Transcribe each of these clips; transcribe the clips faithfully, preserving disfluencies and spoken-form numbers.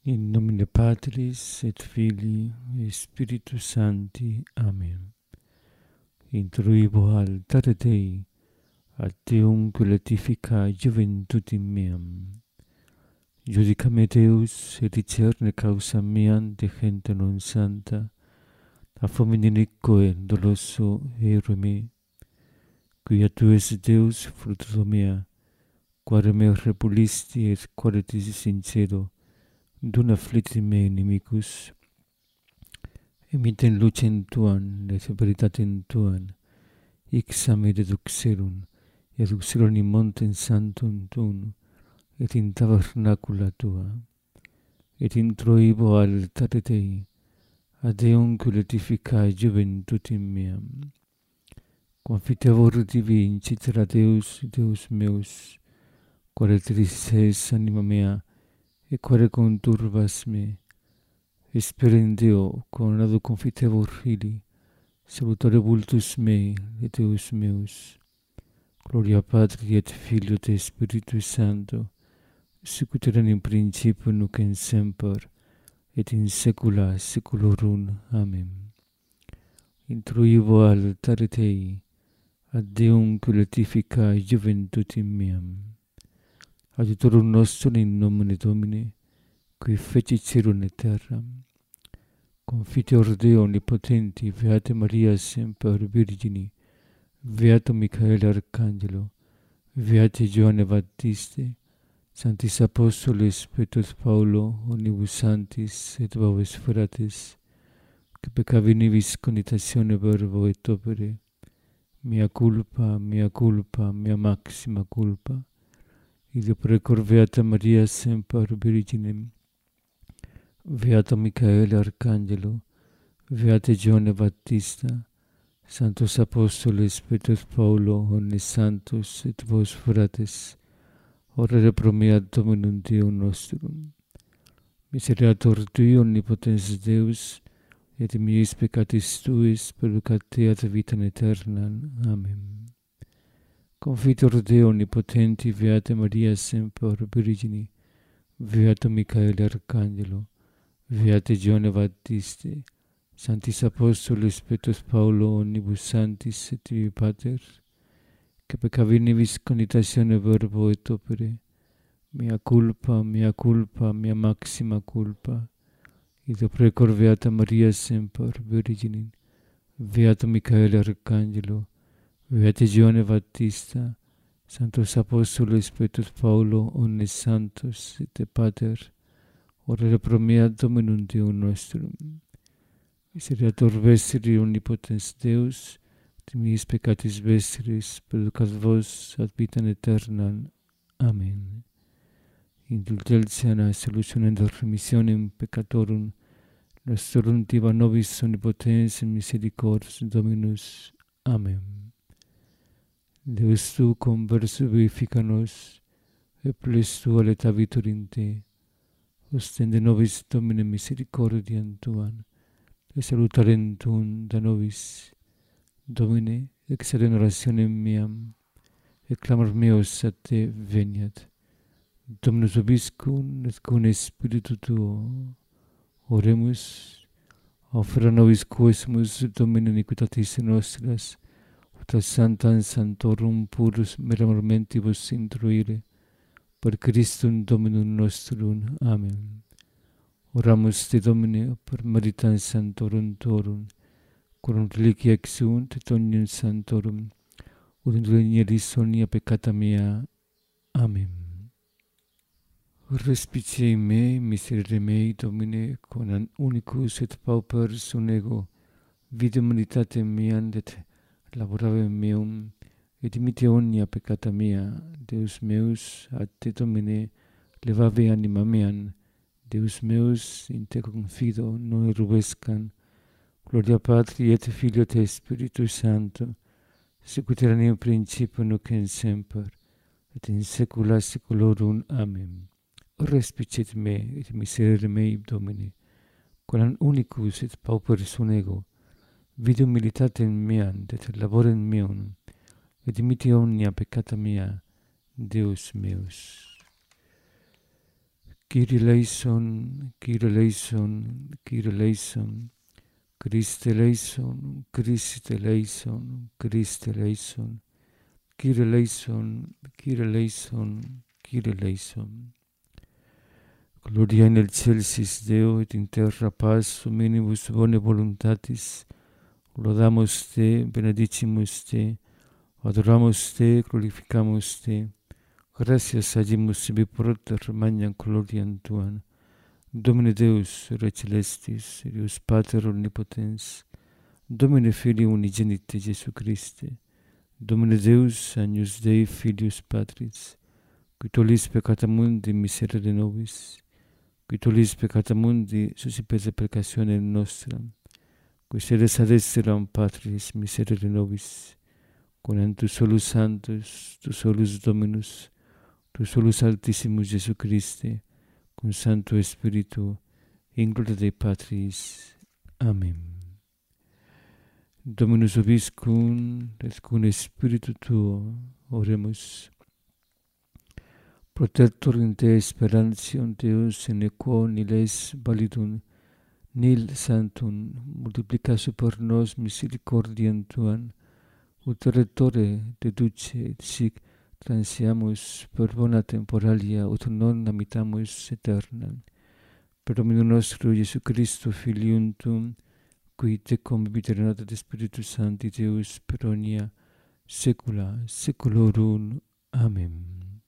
In nomine Patris et Filii et Spiritus Sancti. Amen. Intruibo altare Dei, ad Deum glorifica juventutem meam. Judicame Deus, et discerne causa meam de gente non santa, a fomininicoe doloso ere me, quia tu es Deus fructus mea, quare me repulisti et quare disi sincero, dun afflitti me inimicus, emiten lucem tuam et veritatem tuam, ixame deduxerum, et duxerum in montem sanctum tuum, et in tabernacula tua, et introibo altare Dei, ad Deum glorificae juventutem meam. Confitevor divi incitera Deus, Deus meus, quare tristes anima mea, et quare conturbas me, esperen Deo, coronado confitevor fili, salutare vultus mei, et Deus meus. Gloria Patri et Filio et Spiritus Sancto, sicut erat in principio nunc et semper, et in saecula saeculorum. Amen. Intruibo altare Dei, ad Deum glorificae juventutem meam. Adiutorum nostrum in nomine Domini, qui fecit caelum et terram. Confiteor Deo omnipotenti, Beata Maria semper Virgini, Beato Michael Arcangelo, Beate Johanne Baptiste, Sanctis Apostoles Petrus Paulo, omnibus sanctis et vobis fratres, que peccavi nibis conitatione verbo et opere, mea culpa, mea culpa, mea maxima culpa, ideo precor Beata Maria semper Virginem, Beato Michael Arcangelo, Beate Johanne Baptista, Sanctos Apostoles Petrus Paulo, omnes santos et vos fratres, orare pro mea Dominum Deum nostrum. Miseriator Tui, omnipotens Deus, et miis peccatis Tuis, perducat te ad vitam aeternam. Amen. Confitor Deo omnipotenti, Beate Maria semper Virgini, Beato Michael Arcangelo, Beate Johanne Baptiste, Sanctis Apostoles Petrus Paulo, omnibus sanctis et tibi pater, que peccavi nibis conitatione verbo et opere, mea culpa, mea culpa, mea maxima culpa, ideo precor Beata Maria semper Virginem, Beato Michael Arcangelo, Beate Johanne Baptista, Sanctos Apostoles Petrus Paulo, omnes santos et pater, orare pro mea Dominum Deum nostrum. Miseriator vestri omnipotens Deus, de miis peccatis vestris, perducat vos ad vitam aeternam. Amen. Indulgentiam et solutionem et remissionem peccatorum nostrum tiba nobis omnipotens in misericors Dominus. Amen. Deus tu converso vivifica nos, et ples tua letavitur in te. Ostende nobis Domine misericordiam tuam, et salutarem tuum da nobis. Domine, exercere orationem meam, et clamor meus a te veniat. Dominus vobiscum, et cum Spiritu tuo. Oremus, offera nobis quesumus, Domine, iniquitatis nostras, ut sanctam sanctorum purus meramentibus intruire, per Christum Dominum nostrum. Amen. Oramus te Domine, per meritam sanctorum tuorum, quorum reliquia exunt et omnium sanctorum, ut indulgeris omnia peccata mea. Amen. Respice in me, miserere mei, Domine, quam unicus et pauper sum ego, videm unitatem meam et laborabem meum, et dimite omnia peccata mea. Deus meus, ad te Domine, levavi anima meam. Deus meus, in te confido, non erubescam. Gloria Patri et Filio et Spiritus Sancto, sicut erat in principio nunc et semper, et in saecula saeculorum. Amen. Respicet me, et miserere mei, Domine, quam unicus et pauper sum ego, vide humilitatem meam, et laborem meum, et dimite omnia peccata mea. Deus meus. Kyrie eleison, Kyrie eleison, Kyrie eleison, Christe eleison, Christe eleison, Christe eleison, Kyrie eleison, Kyrie eleison, Kyrie eleison. Gloria in excelsis Deo et in terra paz hominibus bone voluntatis. Lodamos te, benedicimus te, adoramos te, glorificamus te. Gracias agimus sibi proter magnam gloriam tuam. Domine Deus, Re celestis, Deus Pater omnipotens, Domine Filii unigenite Jesu Christe, Domine Deus, Agnus Dei Filius Patris, qui tollis peccata mundi miserere nobis, qui tollis peccata mundi suscipete peccationem nostram, qui sedes ad esteram Patris miserere nobis, con tu solus Sanctus, tu solus Dominus, tu solus Altissimus Jesu Christe, con Santo Spiritu, in gloria Dei Patris. Amen. Dominus vobiscum, et cum Spiritu tuo, oremus. Protector in te sperantium Deus, in quo niles validum, nil santum, multiplica super nos misericordiam tuam, ut rettore deduce et sic transiamus per bona temporalia, ut non amitamus aeternam. Per Dominum nostro Iesu Christo, Filium tuum, qui tecum vivit et Spiritus Sancti Deus per omnia saecula saeculorum. Amen.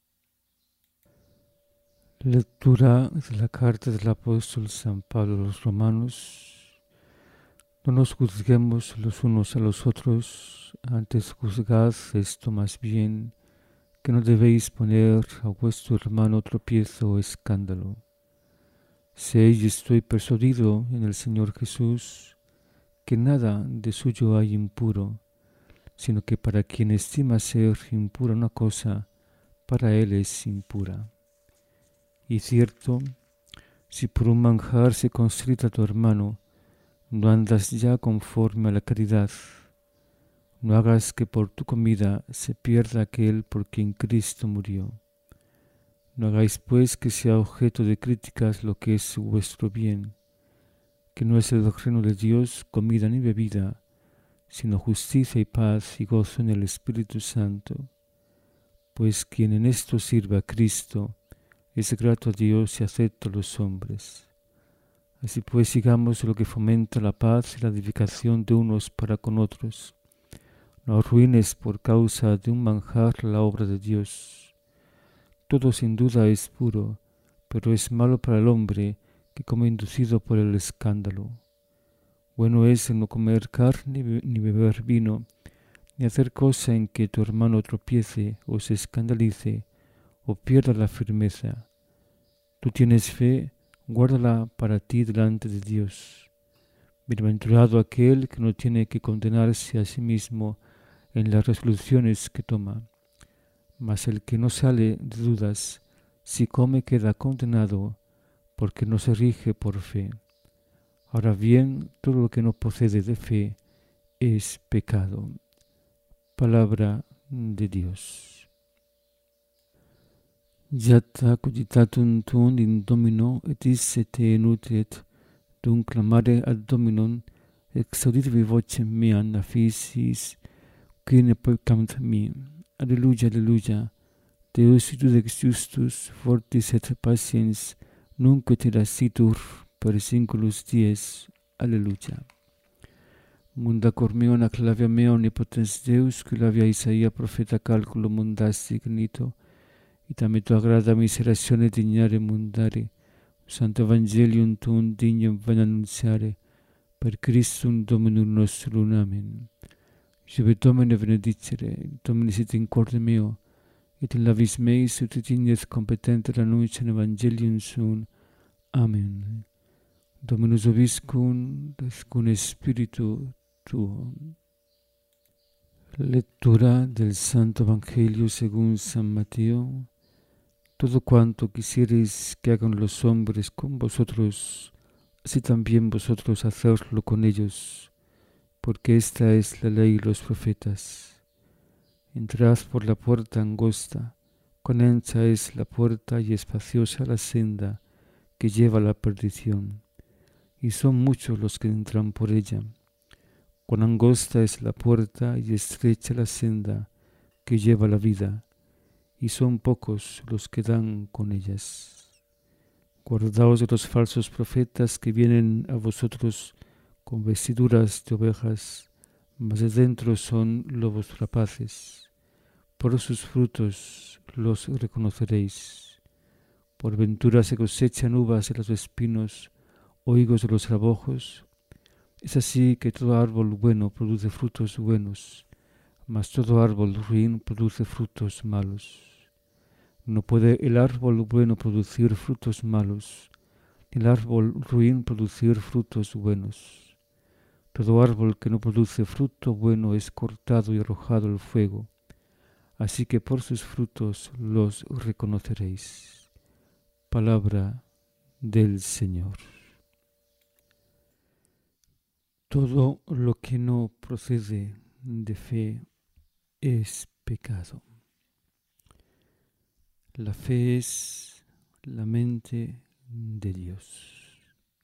Lectura de la carta del apóstol San Pablo a los Romanos. No nos juzguemos los unos a los otros, antes juzgad esto más bien, que no debéis poner a vuestro hermano tropiezo o escándalo. Sé y estoy persuadido en el Señor Jesús, que nada de suyo hay impuro, sino que para quien estima ser impura una cosa, para él es impura. Y cierto, si por un manjar se constrita tu hermano, no andas ya conforme a la caridad. No hagas que por tu comida se pierda aquel por quien Cristo murió. No hagáis pues que sea objeto de críticas lo que es vuestro bien, que no es el reino de Dios comida ni bebida, sino justicia y paz y gozo en el Espíritu Santo. Pues quien en esto sirve a Cristo es grato a Dios y acepto a los hombres. Así pues sigamos lo que fomenta la paz y la edificación de unos para con otros. No arruines por causa de un manjar la obra de Dios. Todo sin duda es puro, pero es malo para el hombre que come inducido por el escándalo. Bueno es el no comer carne ni beber vino, ni hacer cosa en que tu hermano tropiece o se escandalice o pierda la firmeza. Tú tienes fe, guárdala para ti delante de Dios. Bienaventurado aquel que no tiene que condenarse a sí mismo en las resoluciones que toma. Mas el que no sale de dudas, si come queda condenado, porque no se rige por fe. Ahora bien, todo lo que no procede de fe es pecado. Palabra de Dios. Yata cogitatum tuum in Domino, et isse te nutrit, dum clamare ad Dominum, exauditevi vocem meam affisis, qui ne peccant mi. Alleluia, alleluia. Deus iudex justus, fortis et patiens, nunc et irascitur per singulos dies. Alleluia. Munda cor meo na clavia mea omnipotens Deus, qui lavia Isaia profeta calculo mundasti ignito, et ame tu agrada miseratione dignare mundare, Santo Evangelium tuum dignum van annunciare, per Christum Dominum nostrum. Amen. Sive Domine benedicere, Domine sit in corde meo, et in lavis meis ut dignes competenter annunciam Evangelium suum. Amen. Dominus vobiscum, et cum Spiritu tuo. Lectura del Santo Evangelio según San Mateo. Todo cuanto quisiereis que hagan los hombres con vosotros, así también vosotros hacedlo con ellos, porque esta es la ley y los profetas. Entrad por la puerta angosta, Cuán ancha es la puerta y espaciosa la senda que lleva a la perdición, y son muchos los que entran por ella. Cuán angosta es la puerta y estrecha la senda que lleva a la vida, y son pocos los que dan con ellas. Guardaos de los falsos profetas que vienen a vosotros con vestiduras de ovejas, mas de dentro son lobos rapaces. Por sus frutos los reconoceréis. Por ventura se cosechan uvas de los espinos o higos de los rabojos. Es así que todo árbol bueno produce frutos buenos, mas todo árbol ruin produce frutos malos. No puede el árbol bueno producir frutos malos, ni el árbol ruin producir frutos buenos. Todo árbol que no produce fruto bueno es cortado y arrojado al fuego. Así que por sus frutos los reconoceréis. Palabra del Señor. Todo lo que no procede de fe es pecado. La fe es la mente de Dios.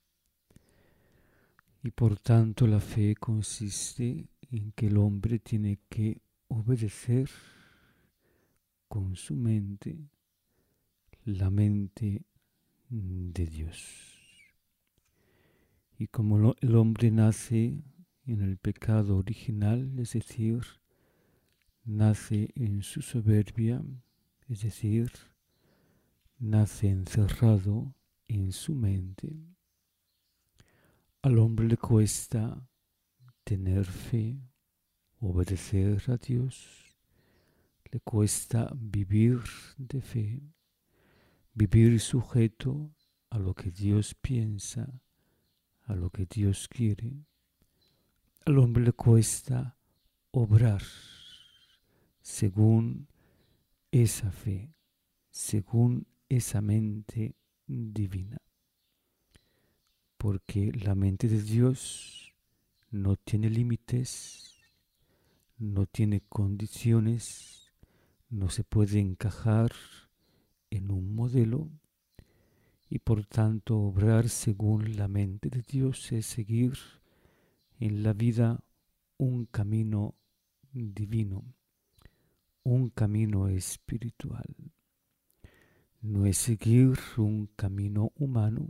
Y por tanto la fe consiste en que el hombre tiene que obedecer con su mente la mente de Dios. Y como lo, el hombre nace en el pecado original, es decir, nace en su soberbia, es decir, nace encerrado en su mente, al hombre le cuesta tener fe, obedecer a Dios, le cuesta vivir de fe, vivir sujeto a lo que Dios piensa, a lo que Dios quiere. Al hombre le cuesta obrar según esa fe, según esa mente divina. Porque la mente de Dios no tiene límites, no tiene condiciones, no se puede encajar en un modelo, y por tanto obrar según la mente de Dios es seguir en la vida un camino divino, un camino espiritual. No es seguir un camino humano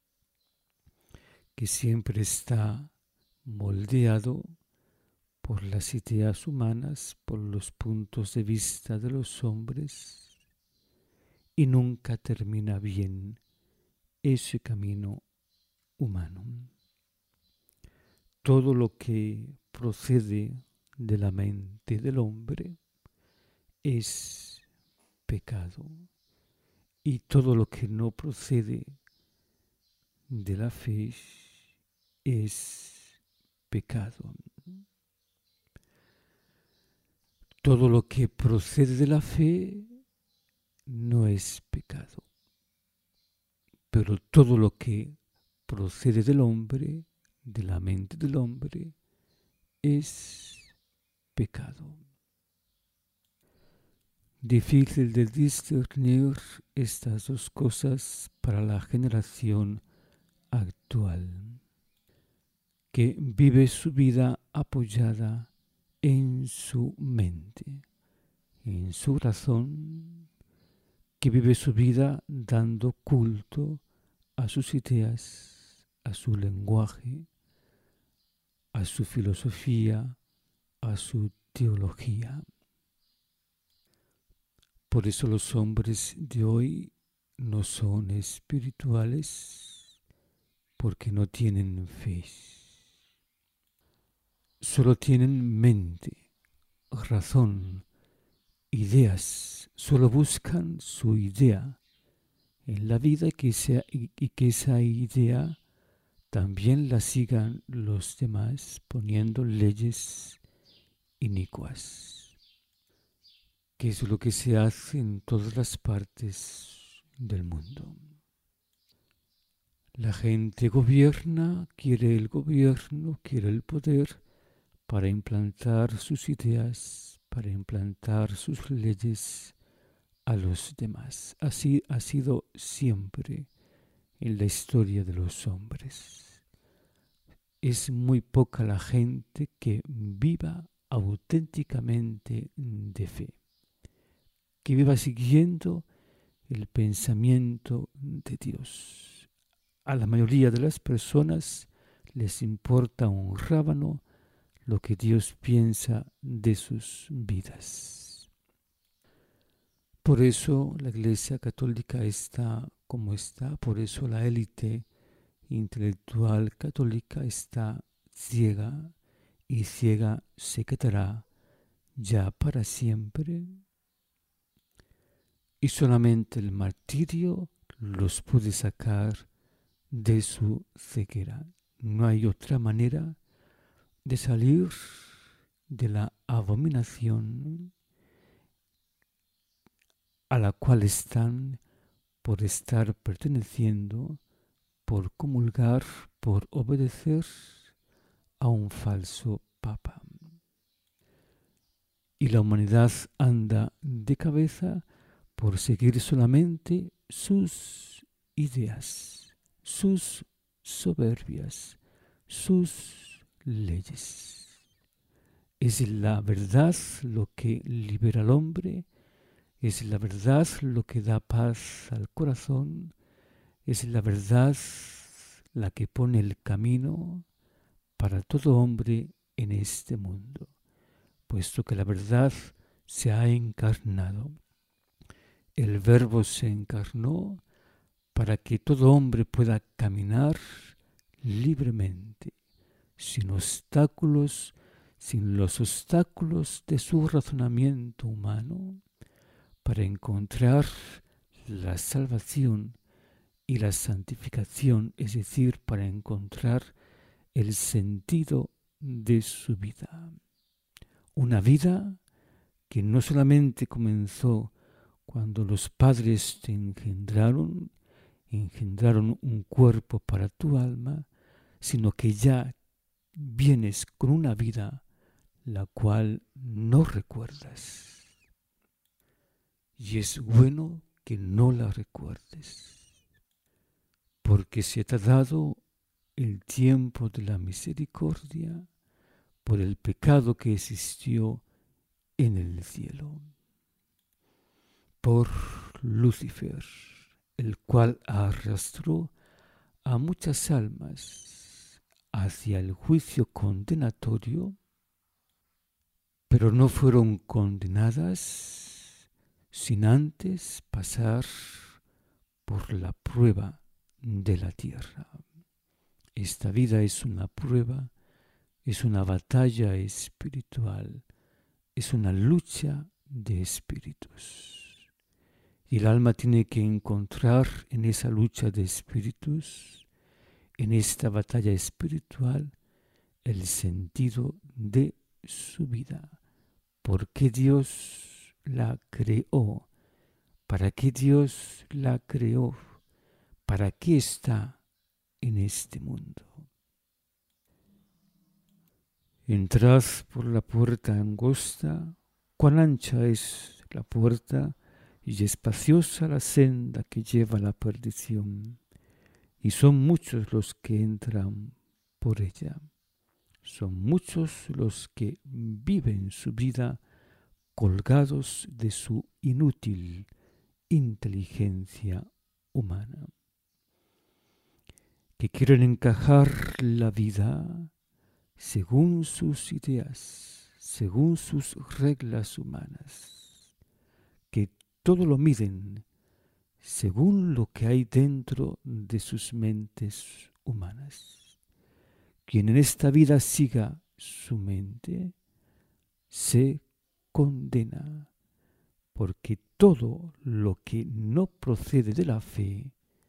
que siempre está moldeado por las ideas humanas, por los puntos de vista de los hombres, y nunca termina bien ese camino humano. Todo lo que procede de la mente del hombre es pecado, y todo lo que no procede de la fe es pecado. Todo lo que procede de la fe no es pecado, pero todo lo que procede del hombre, de la mente del hombre, es pecado. Difícil de discernir estas dos cosas para la generación actual, que vive su vida apoyada en su mente, en su razón, que vive su vida dando culto a sus ideas, a su lenguaje, a su filosofía, a su teología. Por eso los hombres de hoy no son espirituales, porque no tienen fe. Solo tienen mente, razón, ideas, solo buscan su idea en la vida, que sea, y, y que esa idea también la sigan los demás poniendo leyes inicuas, que es lo que se hace en todas las partes del mundo. La gente gobierna, quiere el gobierno, quiere el poder para implantar sus ideas, para implantar sus leyes, a los demás. Así ha sido siempre en la historia de los hombres. Es muy poca la gente que viva auténticamente de fe, que viva siguiendo el pensamiento de Dios. A la mayoría de las personas les importa un rábano lo que Dios piensa de sus vidas. Por eso la Iglesia Católica está como está, por eso la élite intelectual católica está ciega y ciega se quedará ya para siempre. Y solamente el martirio los puede sacar de su ceguera. No hay otra manera de salir de la abominación a la cual están por estar perteneciendo, por comulgar, por obedecer a un falso papa. Y la humanidad anda de cabeza por seguir solamente sus ideas, sus soberbias, sus leyes. Es la verdad lo que libera al hombre, es la verdad lo que da paz al corazón, es la verdad la que pone el camino para todo hombre en este mundo, puesto que la verdad se ha encarnado. El Verbo se encarnó para que todo hombre pueda caminar libremente, sin obstáculos, sin los obstáculos de su razonamiento humano, para encontrar la salvación y la santificación, es decir, para encontrar el sentido de su vida. Una vida que no solamente comenzó cuando los padres te engendraron, engendraron un cuerpo para tu alma, sino que ya vienes con una vida la cual no recuerdas. Y es bueno que no la recuerdes, porque se te ha dado el tiempo de la misericordia por el pecado que existió en el cielo, por Lucifer, el cual arrastró a muchas almas hacia el juicio condenatorio, pero no fueron condenadas sin antes pasar por la prueba de la tierra. Esta vida es una prueba, es una batalla espiritual, es una lucha de espíritus. Y el alma tiene que encontrar en esa lucha de espíritus, en esta batalla espiritual, el sentido de su vida. ¿Por qué Dios la creó? ¿Para qué Dios la creó? ¿Para qué está en este mundo? Entrad por la puerta angosta, cuán ancha es la puerta y espaciosa la senda que lleva a la perdición, y son muchos los que entran por ella. Son muchos los que viven su vida colgados de su inútil inteligencia humana, que quieren encajar la vida según sus ideas, según sus reglas humanas, que todo lo miden según lo que hay dentro de sus mentes humanas. Quien en esta vida siga su mente se condena, porque todo lo que no procede de la fe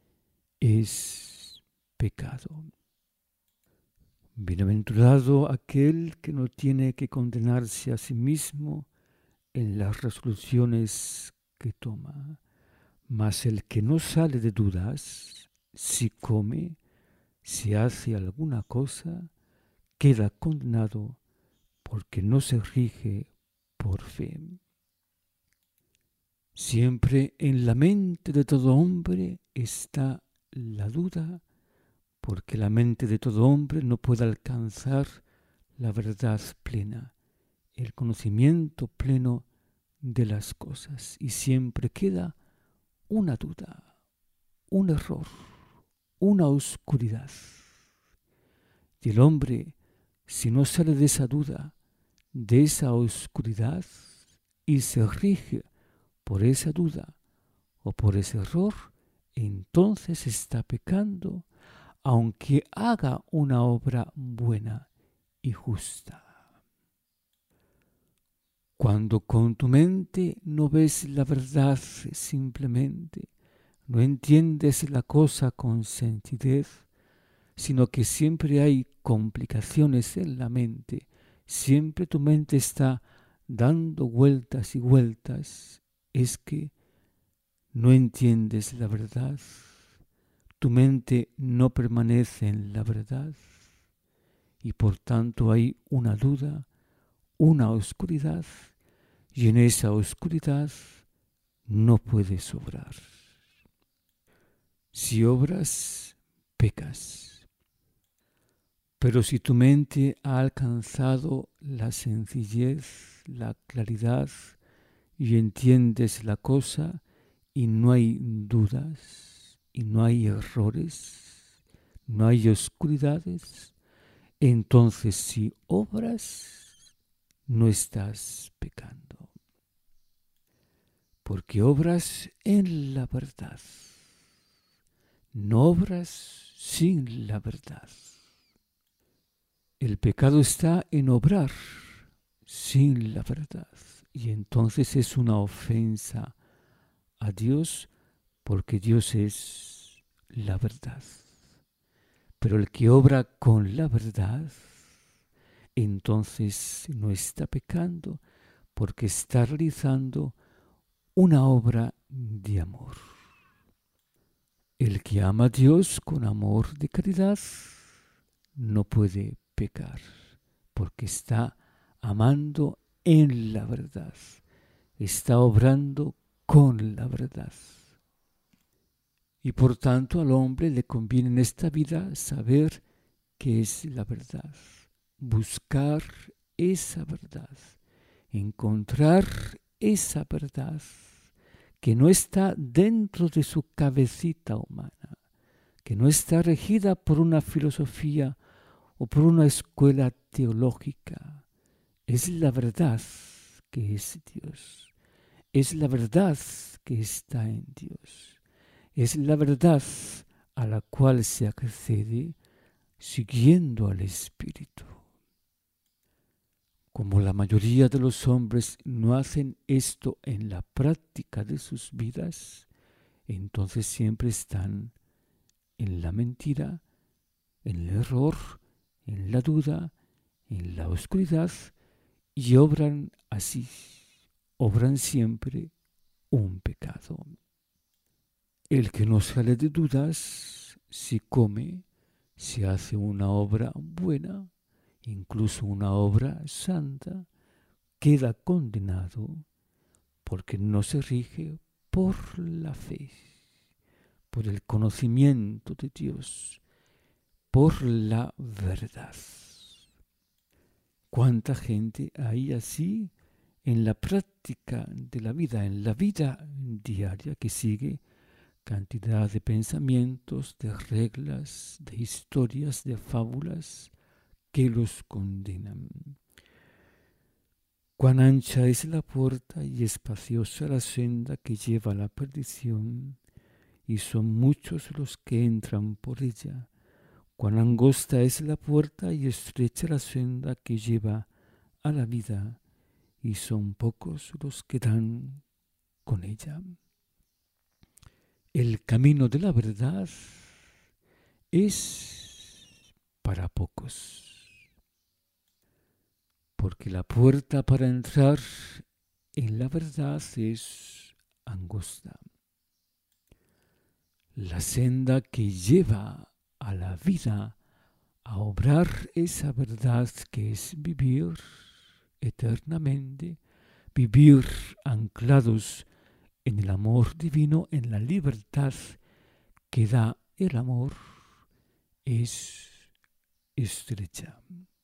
es pecado. Bienaventurado aquel que no tiene que condenarse a sí mismo en las resoluciones que toma, mas el que no sale de dudas, si come, si hace alguna cosa, queda condenado porque no se rige por fe. Siempre en la mente de todo hombre está la duda, porque la mente de todo hombre no puede alcanzar la verdad plena, el conocimiento pleno de las cosas, y siempre queda una duda, un error, una oscuridad. Y el hombre, si no sale de esa duda, de esa oscuridad, y se rige por esa duda o por ese error, entonces está pecando, aunque haga una obra buena y justa. Cuando con tu mente no ves la verdad simplemente, no entiendes la cosa con sencillez, sino que siempre hay complicaciones en la mente, siempre tu mente está dando vueltas y vueltas, es que no entiendes la verdad, tu mente no permanece en la verdad y por tanto hay una duda, una oscuridad, y en esa oscuridad no puedes obrar. Si obras, pecas. Pero si tu mente ha alcanzado la sencillez, la claridad, y entiendes la cosa, y no hay dudas, y no hay errores, no hay oscuridades, entonces si obras, no estás pecando. Porque obras en la verdad, no obras sin la verdad. El pecado está en obrar sin la verdad, y entonces es una ofensa a Dios, porque Dios es la verdad. Pero el que obra con la verdad, entonces no está pecando, porque está realizando una obra de amor. El que ama a Dios con amor de caridad no puede pecar, porque está amando en la verdad, está obrando con la verdad. Y por tanto al hombre le conviene en esta vida saber qué es la verdad, buscar esa verdad, encontrar esa verdad que no está dentro de su cabecita humana, que no está regida por una filosofía o por una escuela teológica. Es la verdad que es Dios, es la verdad que está en Dios, es la verdad a la cual se accede siguiendo al Espíritu. Como la mayoría de los hombres no hacen esto en la práctica de sus vidas, entonces siempre están en la mentira, en el error, en la duda, en la oscuridad, y obran así, obran siempre un pecado. El que no sale de dudas, si come, si hace una obra buena, incluso una obra santa, queda condenado porque no se rige por la fe, por el conocimiento de Dios, por la verdad. ¿Cuánta gente hay así en la práctica de la vida, en la vida diaria, que sigue cantidad de pensamientos, de reglas, de historias, de fábulas que los condenan? Cuán ancha es la puerta y espaciosa la senda que lleva a la perdición, y son muchos los que entran por ella. Cuán angosta es la puerta y estrecha la senda que lleva a la vida, y son pocos los que dan con ella. El camino de la verdad es para pocos, porque la puerta para entrar en la verdad es angosta. La senda que lleva a la vida, a obrar esa verdad que es vivir eternamente, vivir anclados en el amor divino, en la libertad que da el amor, es estrecha.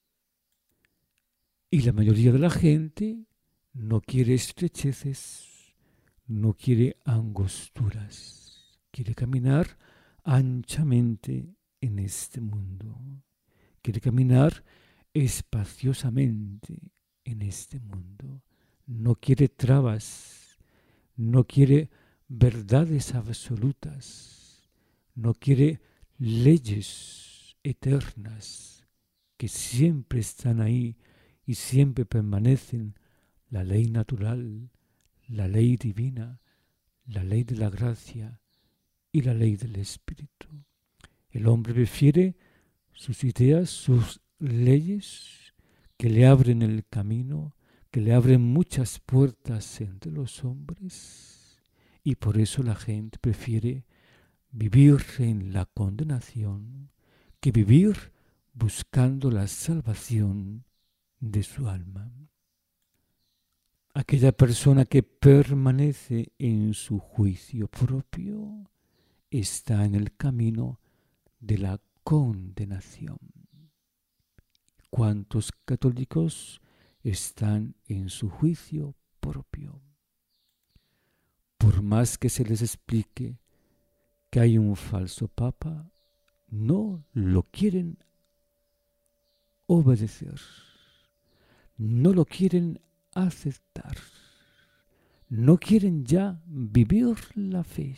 Y la mayoría de la gente no quiere estrecheces, no quiere angosturas, quiere caminar anchamente en este mundo, quiere caminar espaciosamente en este mundo, no quiere trabas, no quiere verdades absolutas, no quiere leyes eternas que siempre están ahí y siempre permanecen, la ley natural, la ley divina, la ley de la gracia y la ley del Espíritu. El hombre prefiere sus ideas, sus leyes, que le abren el camino, que le abren muchas puertas entre los hombres, y por eso la gente prefiere vivir en la condenación que vivir buscando la salvación de su alma. Aquella persona que permanece en su juicio propio está en el camino de la condenación. ¿Cuántos católicos están en su juicio propio? Por más que se les explique que hay un falso papa, no lo quieren obedecer, no lo quieren aceptar, no quieren ya vivir la fe.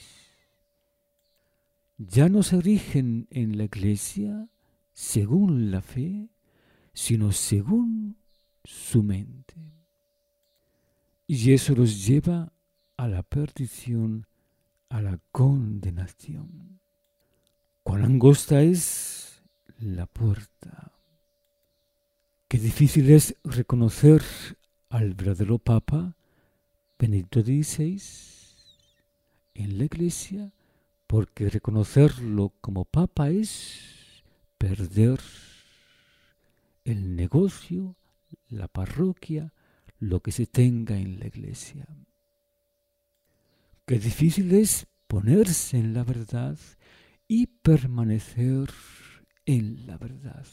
Ya no se rigen en la iglesia según la fe, sino según su mente. Y eso los lleva a la perdición, a la condenación. Cuán angosta es la puerta. Qué difícil es reconocer al verdadero Papa Benedicto dieciséis en la iglesia, porque reconocerlo como Papa es perder el negocio, la parroquia, lo que se tenga en la iglesia. Qué difícil es ponerse en la verdad y permanecer en la verdad.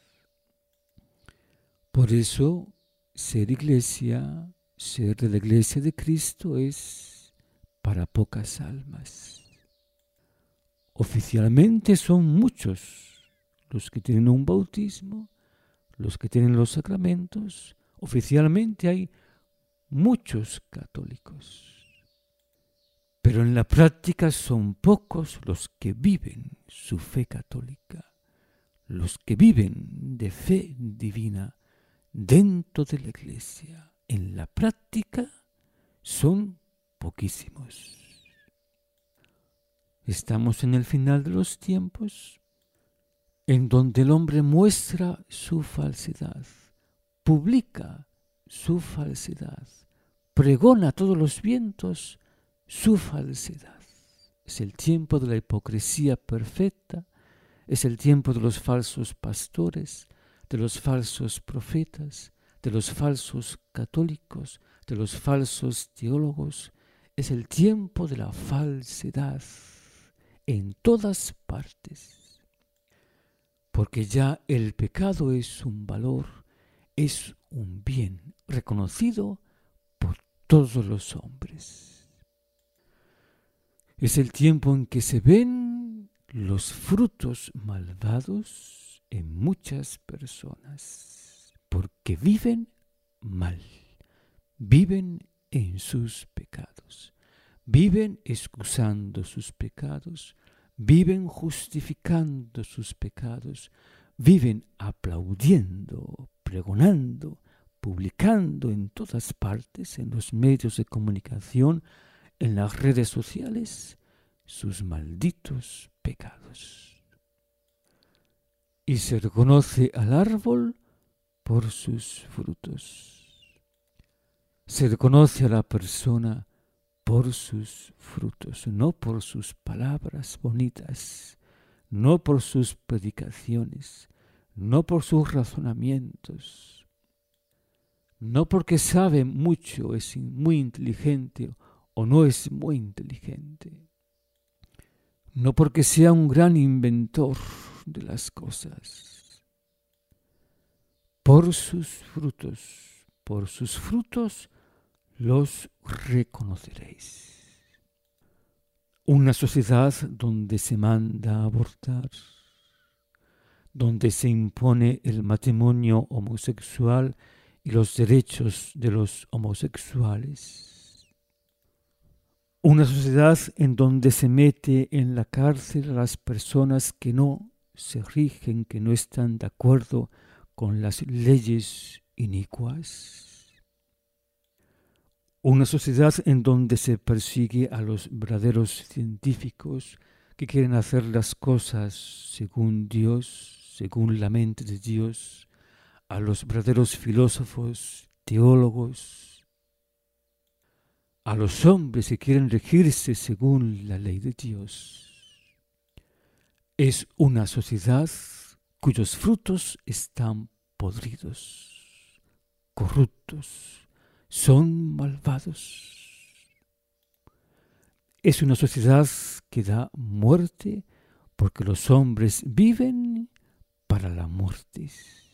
Por eso, ser iglesia, ser de la iglesia de Cristo es para pocas almas. Oficialmente son muchos los que tienen un bautismo, los que tienen los sacramentos. Oficialmente hay muchos católicos. Pero en la práctica son pocos los que viven su fe católica, los que viven de fe divina dentro de la iglesia. En la práctica son poquísimos. Estamos en el final de los tiempos, en donde el hombre muestra su falsedad, publica su falsedad, pregona a todos los vientos su falsedad. Es el tiempo de la hipocresía perfecta, es el tiempo de los falsos pastores, de los falsos profetas, de los falsos católicos, de los falsos teólogos. Es el tiempo de la falsedad en todas partes. Porque ya el pecado es un valor, es un bien reconocido por todos los hombres. Es el tiempo en que se ven los frutos malvados en muchas personas, porque viven mal, viven en sus pecados, viven excusando sus pecados, viven justificando sus pecados, viven aplaudiendo, pregonando, publicando en todas partes, en los medios de comunicación, en las redes sociales, sus malditos pecados. Y se reconoce al árbol por sus frutos. Se reconoce a la persona por sus frutos, no por sus palabras bonitas, no por sus predicaciones, no por sus razonamientos, no porque sabe mucho, es muy inteligente o no es muy inteligente. No porque sea un gran inventor de las cosas. Por sus frutos, por sus frutos los reconoceréis. Una sociedad donde se manda a abortar, donde se impone el matrimonio homosexual y los derechos de los homosexuales. Una sociedad en donde se mete en la cárcel a las personas que no se rigen, que no están de acuerdo con las leyes inicuas. Una sociedad en donde se persigue a los verdaderos científicos que quieren hacer las cosas según Dios, según la mente de Dios, a los verdaderos filósofos, teólogos, a los hombres que quieren regirse según la ley de Dios. Es una sociedad cuyos frutos están podridos, corruptos, son malvados. Es una sociedad que da muerte porque los hombres viven para la muerte.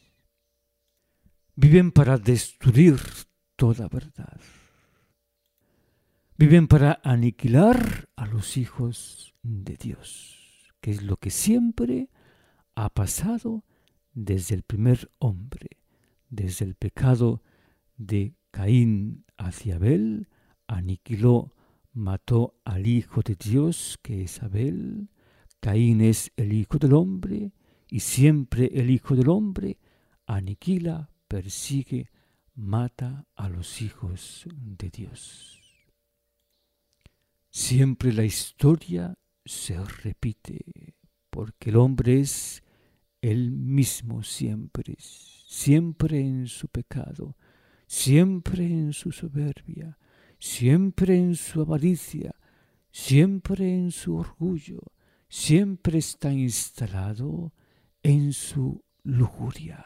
Viven para destruir toda verdad. Viven para aniquilar a los hijos de Dios, que es lo que siempre ha pasado desde el primer hombre, desde el pecado de Caín hacia Abel, aniquiló, mató al Hijo de Dios, que es Abel. Caín es el Hijo del Hombre, y siempre el Hijo del Hombre aniquila, persigue, mata a los hijos de Dios. Siempre la historia se repite, porque el hombre es el mismo siempre, siempre en su pecado, siempre en su soberbia, siempre en su avaricia, siempre en su orgullo, siempre está instalado en su lujuria.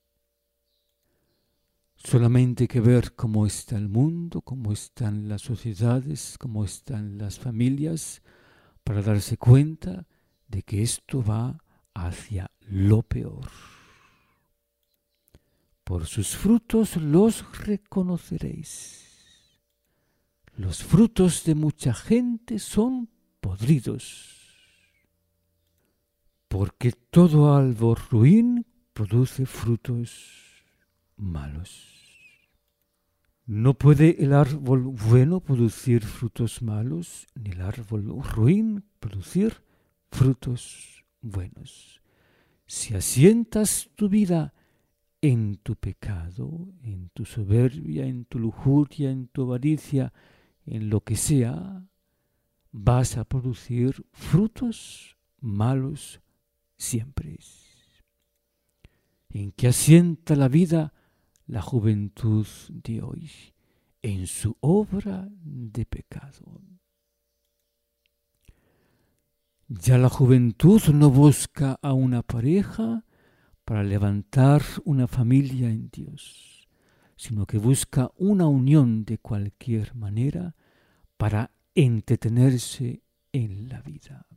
Solamente hay que ver cómo está el mundo, cómo están las sociedades, cómo están las familias, para darse cuenta de que esto va hacia lo peor. Por sus frutos los reconoceréis. Los frutos de mucha gente son podridos, porque todo árbol ruin produce frutos malos. No puede el árbol bueno producir frutos malos, ni el árbol ruin producir frutos buenos. Si asientas tu vida en tu pecado, en tu soberbia, en tu lujuria, en tu avaricia, en lo que sea, vas a producir frutos malos siempre. ¿En qué asienta la vida la juventud de hoy? En su obra de pecado. Ya la juventud no busca a una pareja para levantar una familia en Dios, sino que busca una unión de cualquier manera para entretenerse en la vida.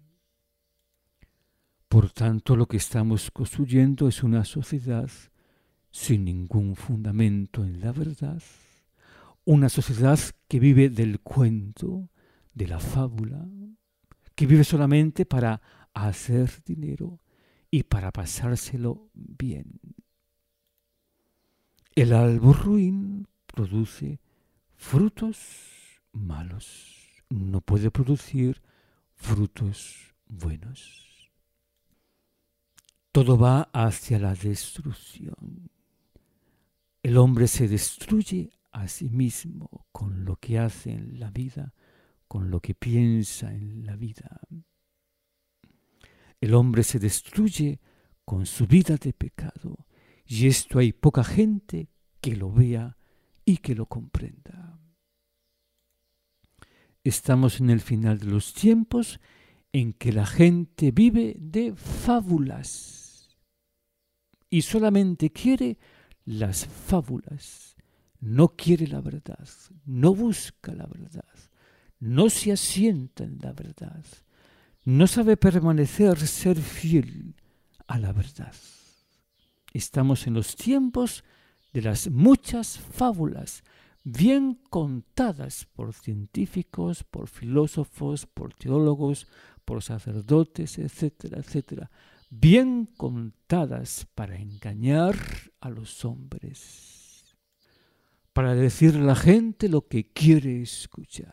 Por tanto, lo que estamos construyendo es una sociedad sin ningún fundamento en la verdad, una sociedad que vive del cuento, de la fábula, que vive solamente para hacer dinero y para pasárselo bien. El árbol ruin produce frutos malos, no puede producir frutos buenos. Todo va hacia la destrucción. El hombre se destruye a sí mismo con lo que hace en la vida, con lo que piensa en la vida. El hombre se destruye con su vida de pecado, y esto hay poca gente que lo vea y que lo comprenda. Estamos en el final de los tiempos en que la gente vive de fábulas y solamente quiere las fábulas, no quiere la verdad, no busca la verdad, no se asienta en la verdad, no sabe permanecer, ser fiel a la verdad. Estamos en los tiempos de las muchas fábulas, bien contadas por científicos, por filósofos, por teólogos, por sacerdotes, etcétera, etcétera, bien contadas para engañar a los hombres, para decir a la gente lo que quiere escuchar.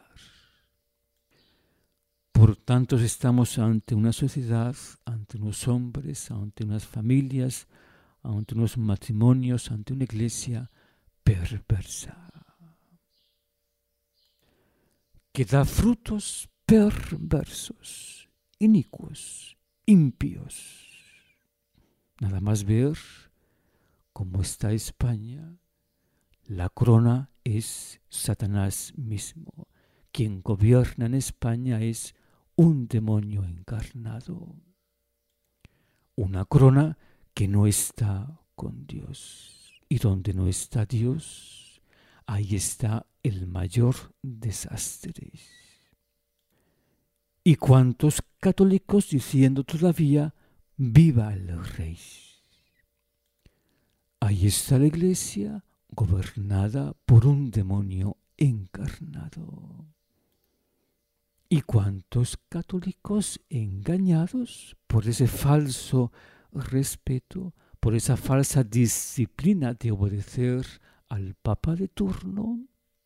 Por tanto, estamos ante una sociedad, ante unos hombres, ante unas familias, ante unos matrimonios, ante una iglesia perversa, que da frutos perversos, inicuos, impíos. Nada más ver cómo está España, la corona es Satanás mismo. Quien gobierna en España es un demonio encarnado. Una corona que no está con Dios. Y donde no está Dios, ahí está el mayor desastre. ¿Y cuántos católicos diciendo todavía, viva el Rey? Ahí está la iglesia gobernada por un demonio encarnado. ¿Y cuántos católicos engañados por ese falso respeto, por esa falsa disciplina de obedecer al Papa de turno?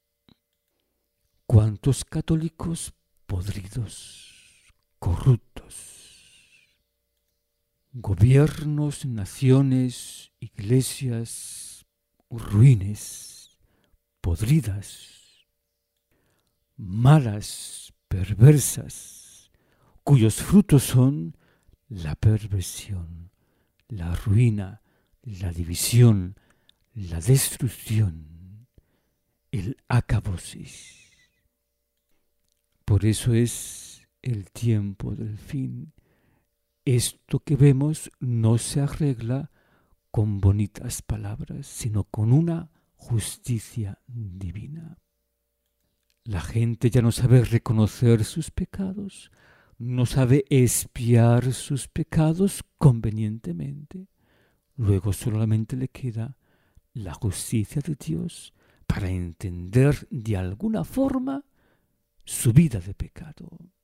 ¿Cuántos católicos podridos, corruptos? Gobiernos, naciones, iglesias, ruines, podridas, malas, perversas, cuyos frutos son la perversión, la ruina, la división, la destrucción, el acabósis. Por eso es el tiempo del fin. Esto que vemos no se arregla con bonitas palabras, sino con una justicia divina. La gente ya no sabe reconocer sus pecados, no sabe expiar sus pecados convenientemente. Luego solamente le queda la justicia de Dios para entender de alguna forma su vida de pecado.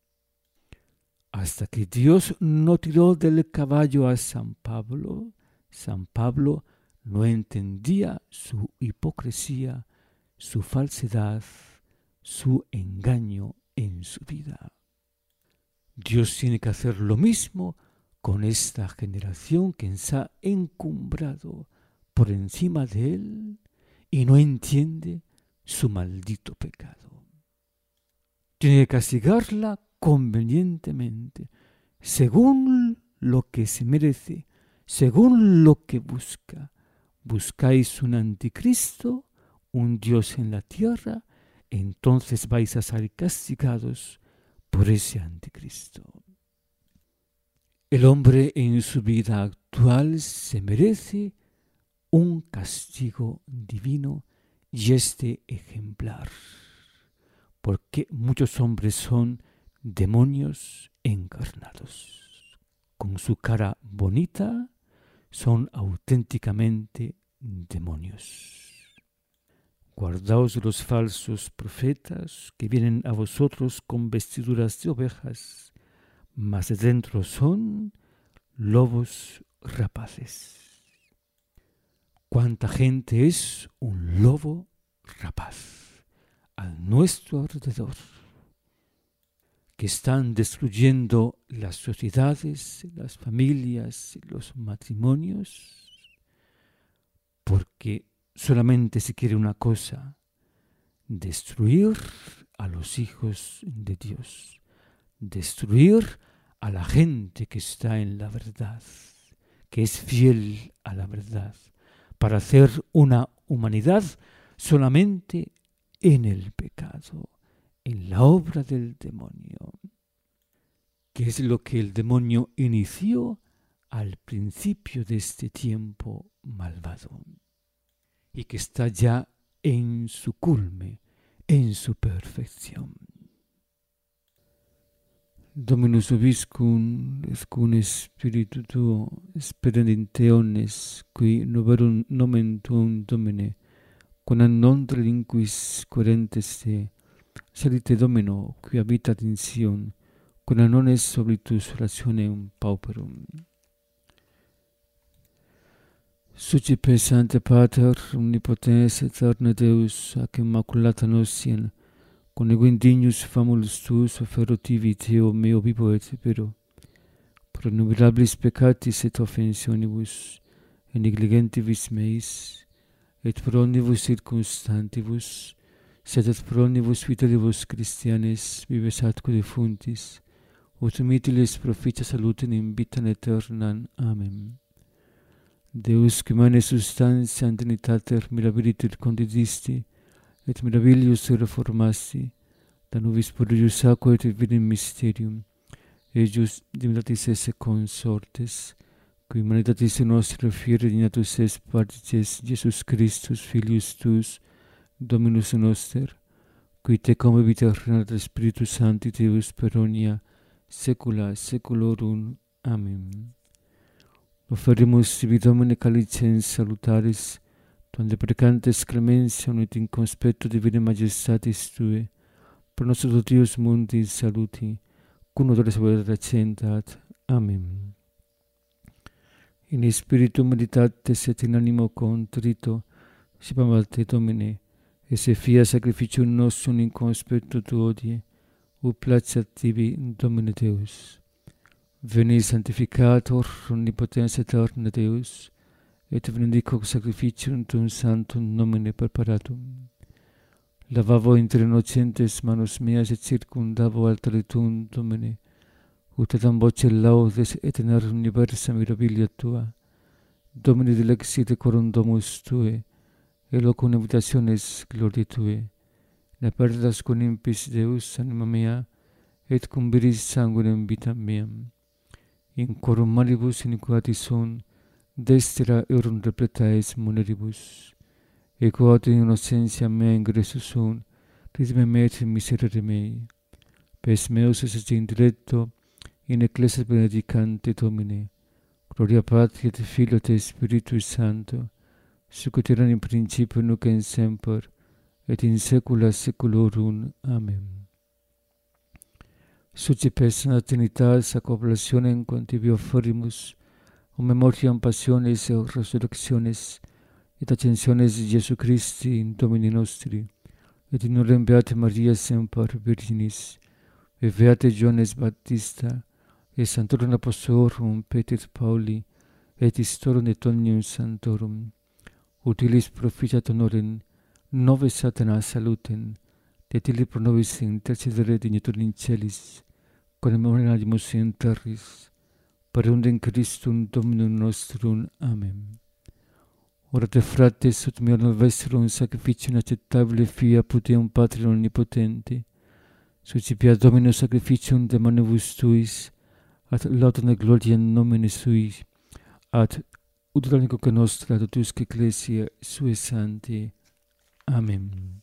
Hasta que Dios no tiró del caballo a San Pablo, San Pablo no entendía su hipocresía, su falsedad, su engaño en su vida. Dios tiene que hacer lo mismo con esta generación que se ha encumbrado por encima de él y no entiende su maldito pecado. Tiene que castigarla convenientemente, según lo que se merece, según lo que busca. Buscáis un anticristo, un Dios en la tierra, entonces vais a ser castigados por ese anticristo. El hombre en su vida actual se merece un castigo divino y este ejemplar, porque muchos hombres son demonios encarnados. Con su cara bonita son auténticamente demonios. Guardaos de los falsos profetas que vienen a vosotros con vestiduras de ovejas, mas de dentro son lobos rapaces. ¿Cuánta gente es un lobo rapaz a nuestro alrededor? Que están destruyendo las sociedades, las familias, los matrimonios, porque solamente se quiere una cosa: destruir a los hijos de Dios, destruir a la gente que está en la verdad, que es fiel a la verdad, para hacer una humanidad solamente en el pecado, en la obra del demonio, que es lo que el demonio inició al principio de este tiempo malvado y que está ya en su culme, en su perfección. Dominus vobiscum, et cum spiritu tuo, sperend in te omnes, qui noverum nomen tuum Domine, quam non relinquis querentes te, salite Domino, qui habitat in Sion, quam non est oblitus rationem pauperum. Sucipe Sancte Pater, omnipotens aeterne Deus, ac immaculata nosciem, conegunt dignus famulus tuus offerotivi Deo meo vivo et vero, pro innumerabilis peccatis et offensionibus, et negligentibus meis, et pro omnibus circumstantibus, sed et pro omnibus vitalibus Christianes, vives atque defuntis, ut mitilis proficia salutem in vitam aeternam. Amen. Deus, qui mane substantia in Trinitater mirabiliter condidisti, et mirabilius reformasti, da nobis prodigius aqua et divinem mysterium, ejus divinitatis esse consortes, qui humanitatis nostra fiere dignatus est partices Iesus Christus, Filius tuus, Dominus noster, qui te come vita renata Spiritus Sancti Deus per omnia saecula saeculorum. Amen. Offerimus sibi Domine calicens salutaris, tuam deprecantes clementia et in conspecto divine majestatis Tue, pro nostro totius mundi saluti, cum odore salutat. Amen. In spiritu meditates et in animo contrito, sibam a Te, Domine, et se fia sacrificium nostrum in conspecto Tuo odie, ut placeat Tibi, Domine Deus. Veni sanctificator omnipotens aeterne Deus, et benedico sacrificium Tuum sanctum nomine preparatum. Lavavo inter innocentes manus meas et circundavo altare Tuum, Domine, ut etam voce laudes et tener universa mirabilia Tua. Domine dilexi decorum domus Tue, et locum habitationes gloriae Tue. Ne perdas con impis Deus anima mea, et cum viris sanguinem vitam meam. In corum malibus iniquitatis sunt, destra eorum repletaes moneribus. E quod in innocentia mea ingresso sunt, redime me et miserere mei. Pes meus es in diletto, in ecclesia benedicante Domine. Gloria Patri et Filio et Spiritui Sancto, sic ut erat in principio nunc et semper, et in saecula saeculorum. Amen. Sucipe Sancta Trinitas ac oblationem quam Tibi offerimus, o memoriam passiones et resurrectiones, et ascensiones Iesu Christi in Domini nostri, et in orem Beate Maria semper Virginis, et Beate Ioannes Baptista, et Sanctorum Apostolorum Petri et Pauli, et Istorum et omnium Sanctorum, utilis proficiat honorem, nove Satana salutem, et illi pro nobis intercedere dignitur in celis, quam memoriamus in terris, per undem Christum Dominum nostrum. Amen. Orate frates, ut meo vestrum sacrificium acceptabile fia puteum Patri omnipotenti, suscipia Domino sacrificium de manibus Tuis, ad laudem et gloriam nomine Sui, ad utranicoque nostra totusque ecclesia Sue Sancti. Amen.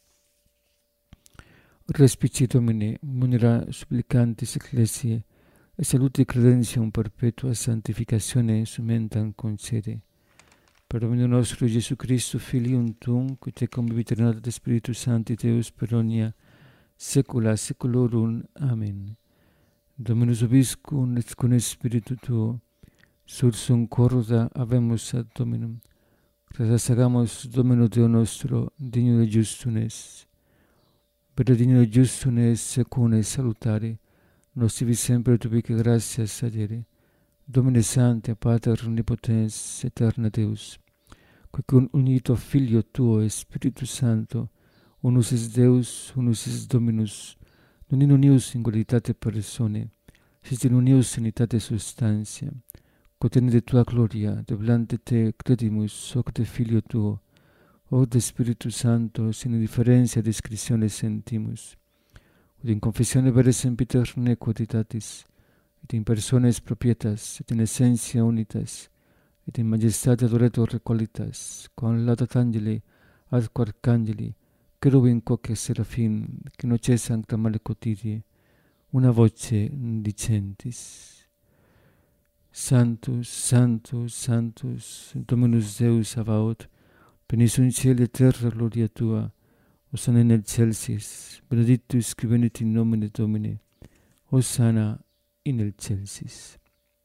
Respici Domine, munera supplicantis ecclesiae, et salute credentium perpetua sanctificatione sumentam concede. Per Domino nostro Iesu Christo, Filium Tuum, qui te cum vita renata Spiritus Sancti Deus per omnia saecula saeculorum. Amen. Dominus vobiscum et cum Spiritu Tuo, sursum corda habemus ad Dominum. Resassagamus Domino Deo nostro, digno de justum est. Per digno de justum est secum salutare, nos tibi sempre tubique gratias adere. Domine Sancte, Pater omnipotens, aeterne Deus, qui cum unito Filio Tuo et Spiritus Sancto, unus est Deus, unus est Dominus, non in unius singularitate persone, sed in unius unitate substantia, quod de Tua gloria, deblante Te credimus, hoc de Filio Tuo, hoc de Spiritus Sancto, sin differentia discretione sentimus, ut in confessione vere sempiterne quotitatis, et in persones propietas, et in essentia unitas, et in majestate adorator qualitas, quam laudat angeli, ad arcangeli, cherubim quoque seraphim, que noces sancta male quotidie, una voce dicentis: Sanctus, Sanctus, Sanctus, Dominus Deus Sabaoth, Penis in cielo et terra gloria tua, Hosanna in excelsis, benedictus qui venit in nomine Domini, Hosanna in excelsis.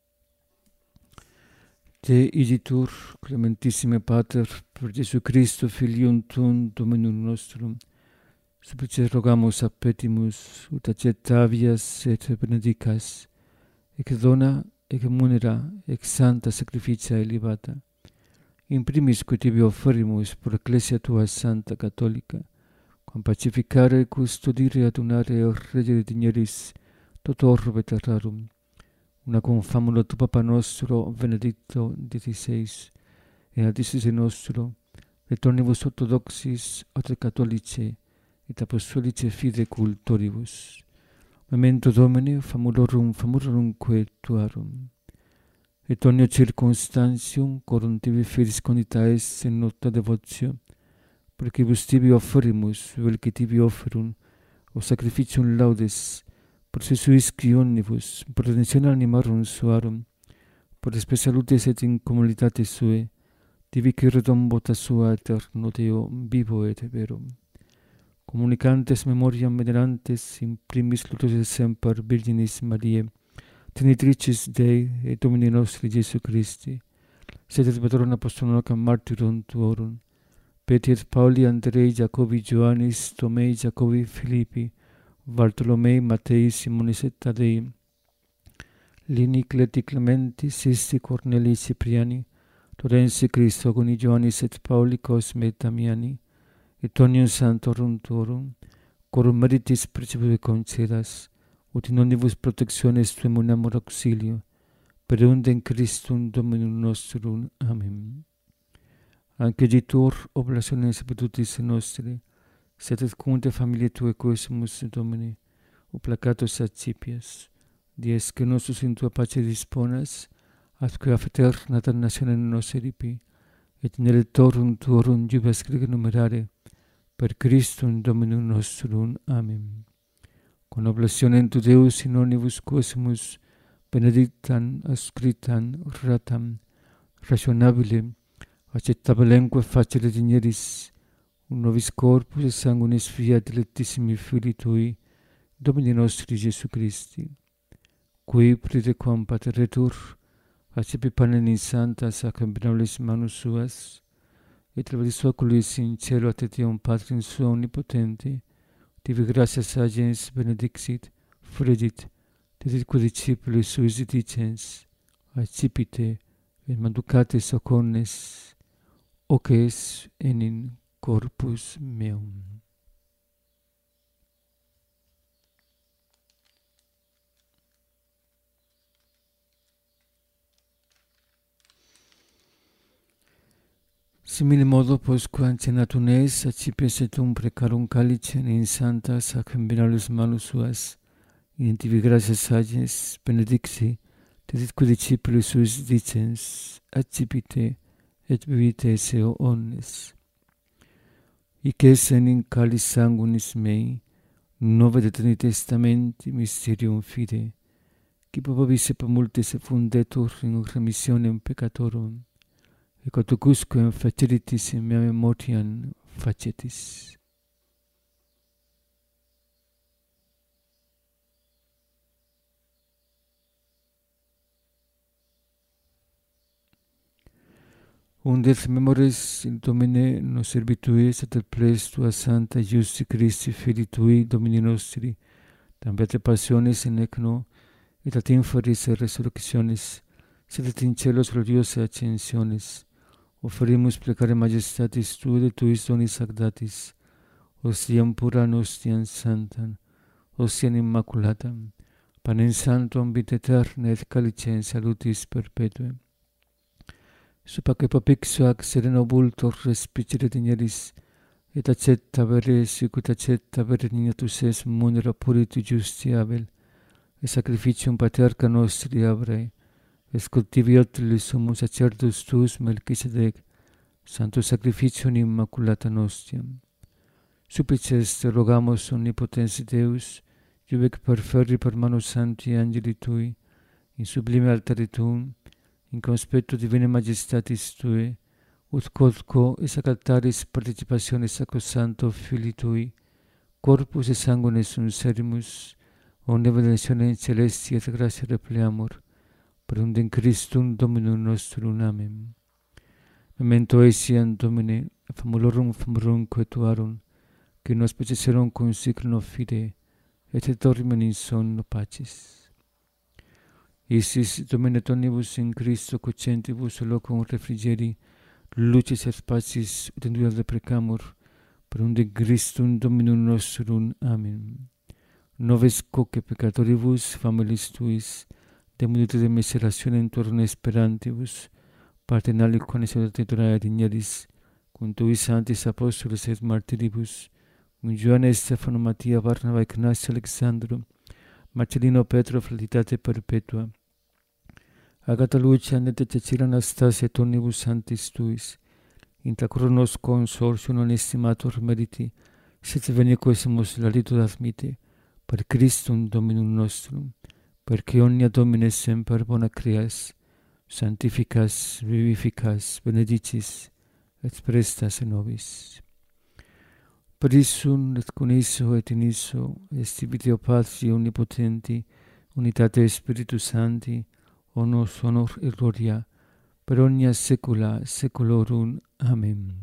Te igitur, clementissime Pater, per Jesu Christo, Filium tuum, Dominum nostrum, supplices rogamus a petimus, ut accettavias et benedicas, ec dona, ec munera, ec santa sacrificia elevata, in primis que tibi offerimus pro ecclesia tua santa catholica, quam pacificare, custodire, adunare e regere digneris tot orbe terrarum, una cum famula tu Papa nostro, Benedicto diciseis, et altissime nostro, et omnibus orthodoxis, et catholici, et apostolici fide cultoribus. Memento Domini, famulorum, famulorumque tuarum. Et omnia circumstantium, corum tibi fides conditaes in nota devotio, perquibus tibi offerimus, vel que tibi offerum, o sacrificium laudes, por se suisci omnibus, por redentione animarum suarum, por espe salutes et in communitate sue, tibi redom vota sua eterno Deo, vivo et verum. Communicantes memoriam venerantes, in primis lutus et semper Virginis Mariae, Tenitricis Dei et Domini nostri Jesu Christi, sed et patronem apostolum martyrum tuorum, Petri et Pauli, Andrei, Jacobi, Ioannis, Tomei, Jacobi, Filippi, Bartolomei, Matei, Simonis et Tadei, Lini, Cleti, Clementi, Sisti, Cornelii, Cipriani, Torensi, Cristogoni, Ioannis et Pauli, Cosme et Damiani, et omnium sanctorum tuorum, corum meritis principio concedas, ut in omnibus protectiones tuum unamur auxilio, per undem Christum Dominum nostrum. Amen. Anche ditur oblationes petutis nostri, sed et cumte familiae tuae quesumus Domini, o placatus accipias, dies que nostus in tua pace disponas, atque a fraterna damnatione nos eripi, et in electorum tuorum jubes grega numerare, per Christum Dominum nostrum. Amen. Con oblationem tu Deus in omnibus quesumus, benedictam, ascritam, ratam, rationabilem, accettabilemque facere digneris, un nobis corpus et sanguinis fiat dilectissimi Filii Tui, Domini nostri Jesu Christi, qui prediquam pateretur, accepi panem in sanctas ac venerabilis manus suas, et levatis oculis in cielo ad etiam Patrim sua omnipotenti, tibi gratias agens benedixit, fregit, teditque discipulis suis dicens, accipite et manducate socornes, oces enim corpus meum. Simile modo, posque ancenatum es, accipies et um precarum calicem in sanctas ac venerabilis manus suas, in tibi gratias agens benedixi, teditque discipulis suis dicens, accipite et bibite esse omnes. Hic es enim calis sanguinis mei, nove de Trini Testamenti mysterium fide, qui probabis et multis fundetur in remissionem peccatorum, et quatucusque facilitis in mea memoriam facetis. Undet memores in Domine nos servituis et ples tua Santa Iusti Christi Filii Tui, Domini nostri, tam beate passiones in ecno, et ad inferis et resurrectionis, sed et in celos gloriose ascensionis, offerimus plecare majestatis Tui et Tuis donis ac datis, ostiam puram, ostiam santam, ostiam immaculatam, panem sanctum vita aeterna et calicem salutis perpetuem. Supaque papixo ac sereno vultor respicere digneris, et accetta vere sicut accetta vere dignatus es munera puritu justiavel, et sacrificium paterca nostri abrei, escultiviot sumus sacerdus tuus Melchisedec, santo sacrificium immaculata nostiam. Supplices te rogamos omnipotens Deus, Iuvec perferri per mano santi angeli tui, in sublime altare tuum, in conspetto divine majestatis tui, ut quodquo es ac altaris participationis sacrosanto Filii tui, corpus et sanguine sunt serimus, omne benedictione in celesti et gratia repleamur, per undem Christum Dominum nostrum. Amen. Memento etiam Domine, famulorum famulorum coetuarum, qui nos peceserum cum sicrino fide, et dormiam in sonno pacis. Isis Domine tonibus in Christo cocentibus locum refrigeri, lucis et pacis ut in duas deprecamur, per undem Christum Dominum nostrum. Amen. Noves coque peccatoribus familis tuis, demunite de miserationem tuorum esperantibus, partenali quae salutaturae ad igneris, cum tuis sanctis apostolis et martiribus, cum Ioanne, Stefano, Mattia, Barnaba, Ignacio, Alexandro, Marcellino, Petro, felicitate perpetua, Agata, Lucia, Annette, Cecilia, Anastasia, et omnibus sanctis tuis, intra coronos consortium non estimator meriti, sed veniquesemus lalitud admite, per Christum Dominum nostrum, perque omnia Domine semper bona creas, sanctificas, vivificas, benedicis, et prestas in nobis. Per issum et con isso et in isso, est Deo Patri omnipotenti, unitate Spiritus Sancti, onus honor et gloria, per omnia saecula saeculorum. Amen.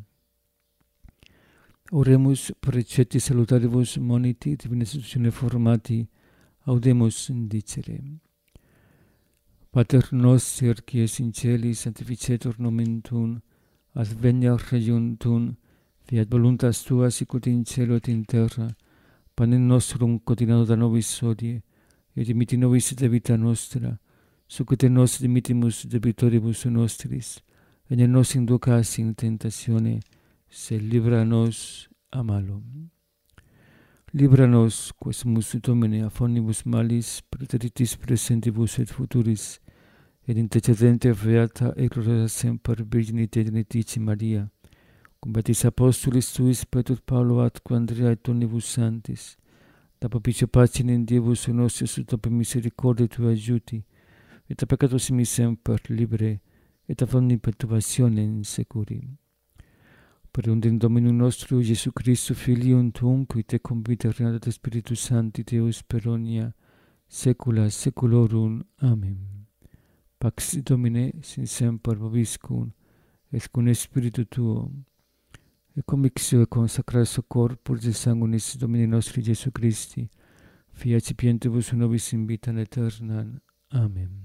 Oremus per recepti salutaribus moniti, divina institutione formati, audemus dicere. Pater noster, qui es in celis, sanctificetur nomen tuum, adveniat regnum tuum, fiat voluntas tua sicut in cielo et in terra. Panem nostrum quotidianum da nobis hodie, et dimitti nobis debita nostra, sucute nos dimittimus debitoribus nostris, et ne nos inducas in tentatione, sed libera nos a malo. Libera nos, quesumus Domine, a omnibus malis, praeteritis presentibus et futuris, et intercedente beata et gloriosa semper Virginite Genitici Maria, cum beatis apostolis tuis Petrus, Paulo, atque Andrea et omnibus sanctis, da propicio pacem in Dievus nostris ut per misericordia tua aiuti, et a peccatos mi semper libere, et a omni perturbationem securi. Per undem Dominum nostrum Iesu Christu Filium tuum, qui te convite regnat Spiritus Sancti Deus per omnia saecula saeculorum. Amen. Pax Domine sin semper vobiscum, et cum Spiritu tuo, et commixio et consacratio corporis et sanguinis Domini nostri Iesu Christi, fiat cipientibus nobis in vitam aeternam. Amen.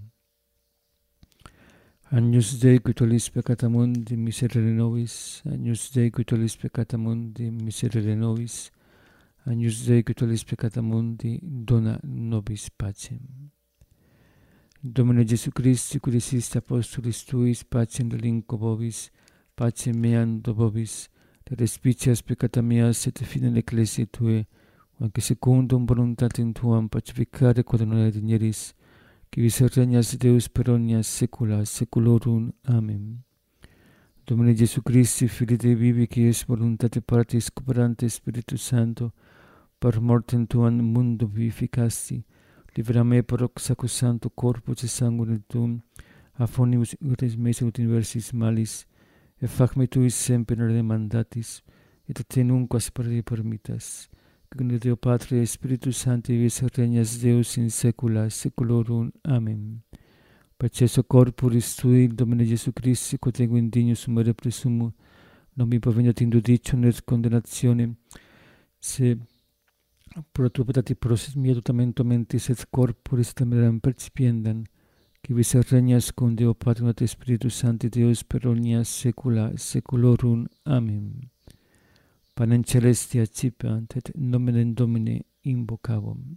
Agnus Dei, qui tollis peccata mundi, miserere nobis. Agnus Dei, qui tollis peccata mundi, miserere nobis. Agnus Dei, qui tollis peccata mundi, dona nobis pacem. Domine Iesu Christi, qui desiste apostolis tuis, pacem relinquo vobis, pacem meam do vobis, te respicias peccata meas et fidem ecclesiae tuae, anque secundum voluntatem tuam pacificare quod non digneris, qui vis regnas Deus per omnia saecula saeculorum. Amen. Domine Iesu Christi, Filii Dei vivi, qui es voluntate partis cooperante Spiritus Sancto, per mortem tuam mundo vivificasti, libera me per hoc sacrosancto corpus et sanguinem tuum, a omnibus injurias meis ut universis malis, et fac me tuis semper redemandatis, et a te nunquas perdere permittas, cum Deo Patri et Spiritus Sancti vis regnas Deus in saecula saeculorum. Amen. Per cesso corporis tui, Domine Iesu Christi, quod ego indignus sumere presumo, non mi proveniat in judicium et condenationem, se pro tua pietati prosit mia tutamento mentis et corporis temeram percipiendam, qui vis regnas cum Deo Patri et Spiritus Sancti Deus per omnia saecula saeculorum. Amen. Panem celesti accipiant, et nomen Domini invocavum.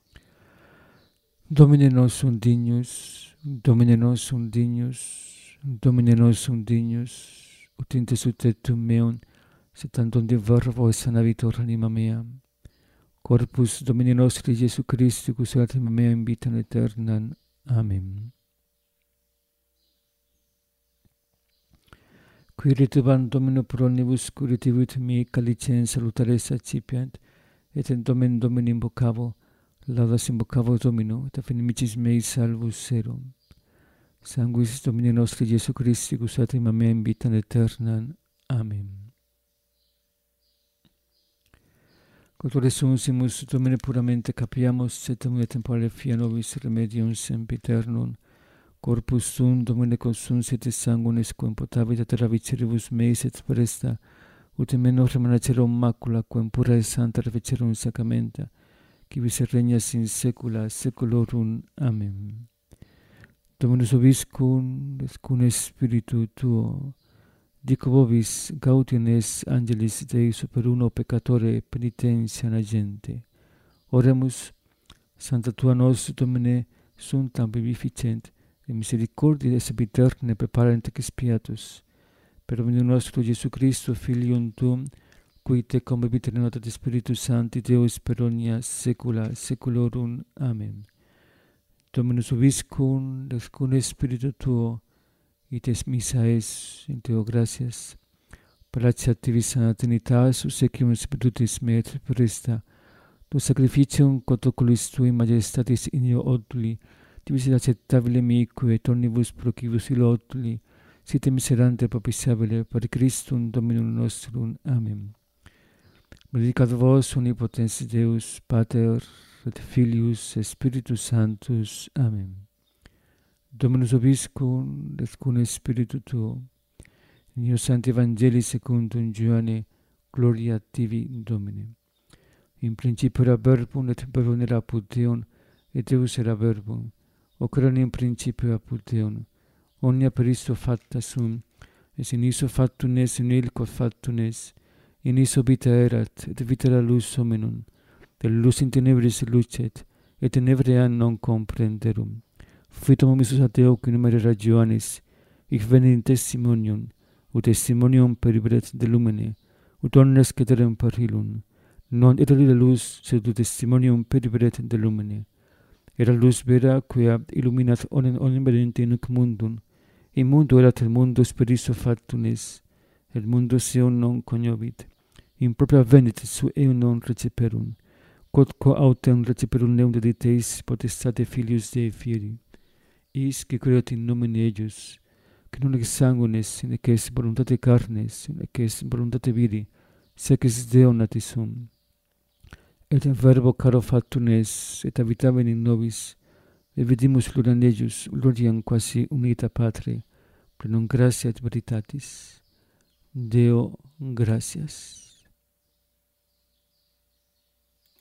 Domine nostrum dignus, Domine nostrum dignus, Domine nostrum dignus, ut in te sutetum meum, sed tantum de verbo et sanavitur anima mea. Corpus Domini nostri Iesu Christi, cus anima mea in vitam aeternam. Amen. Qui ritubant Domino pro omnibus curativit mihi calicem salutares accipiant, et in Domen Domini invocavo, Laudas invocavos Domino, et affinimicis mei salvus erum. Sanguis Domini nostri Jesu Christi, gustatim a me in vitam aeternam. Amen. Quod resuncimus Domine puramente capiamus, et Domine temporale fia nobis remedium sempiternum, corpus tuum Domine consuncit sanguine quem potavit ad raviciribus meis et presta, ut in meno remanacerum macula, quem pura et santa reficerum sacramenta, qui vis regnas in saecula saeculorum. Amen. Dominus vobiscum, et cum spiritu tuo, dico vobis gaudium es angelis Dei super uno peccatore penitentiam agente. Oremus, Santa tua nos, Domine, suntam vivificent, et misericordia sempiterne preparent expiatus, per Dominum nostro Jesu Christo, Filium tuum, qui te convivit in unitate Spiritus Sancti, Deus per omnia saecula saeculorum. Amen. Dominus vobiscum, et cum spiritu tuo, ites missa es in Deo gratias, paratia tibi sana Trinitas, usecium spiritus mei et presta, tu sacrificium quod oculis tui majestatis in eo oduli, tibi acceptabile mique et omnibus procibus illo oduli, site miserante propitiabile per Christum Dominum nostrum. Amen. Benedicat vos omnipotens Deus, Pater, et Filius, et Spiritus Sanctus. Amen. Dominus vobiscum, et cum spiritu tuo, in eo Sancti Evangelii secundum Ioanne, gloria tibi, Domine. In principio era verbum, et verbum era apud Deum, et Deus era verbum. Hoc erat in principio apud Deum. Omnia per isto facta sum, et in iso factum es, in illico factum es. In iso vita erat, et vita era lux hominum. Et lux in tenebris lucet, et tenebrae non comprenderum. Fuitum omissus ad Deo qui numere Ioannis, hic venit in testimonium, ut testimonium peribret de lumine, ut omnes cederem per illum. Non era lila lux, sed ut testimonium peribret de lumine. Era lux vera, quia illuminat omnem omnem vedente in nunc mundum. In mundo erat el mundo per iso factum es, el mundo eum non cognovit. In propria venit, su eum non receperum. Quod quo autem receperum eum dediteis potestate Filius Dei fieri. Is qui creat in nomine eius, que non ex sanguinis, nec ex voluntate carnes, nec ex voluntate viri, sec ex Deo natis sum. Et in verbo caro factum es, et habitaven in nobis, et vidimus gloriam eius, gloriam quasi unita Patre, plenum gratia et veritatis. Deo gratias.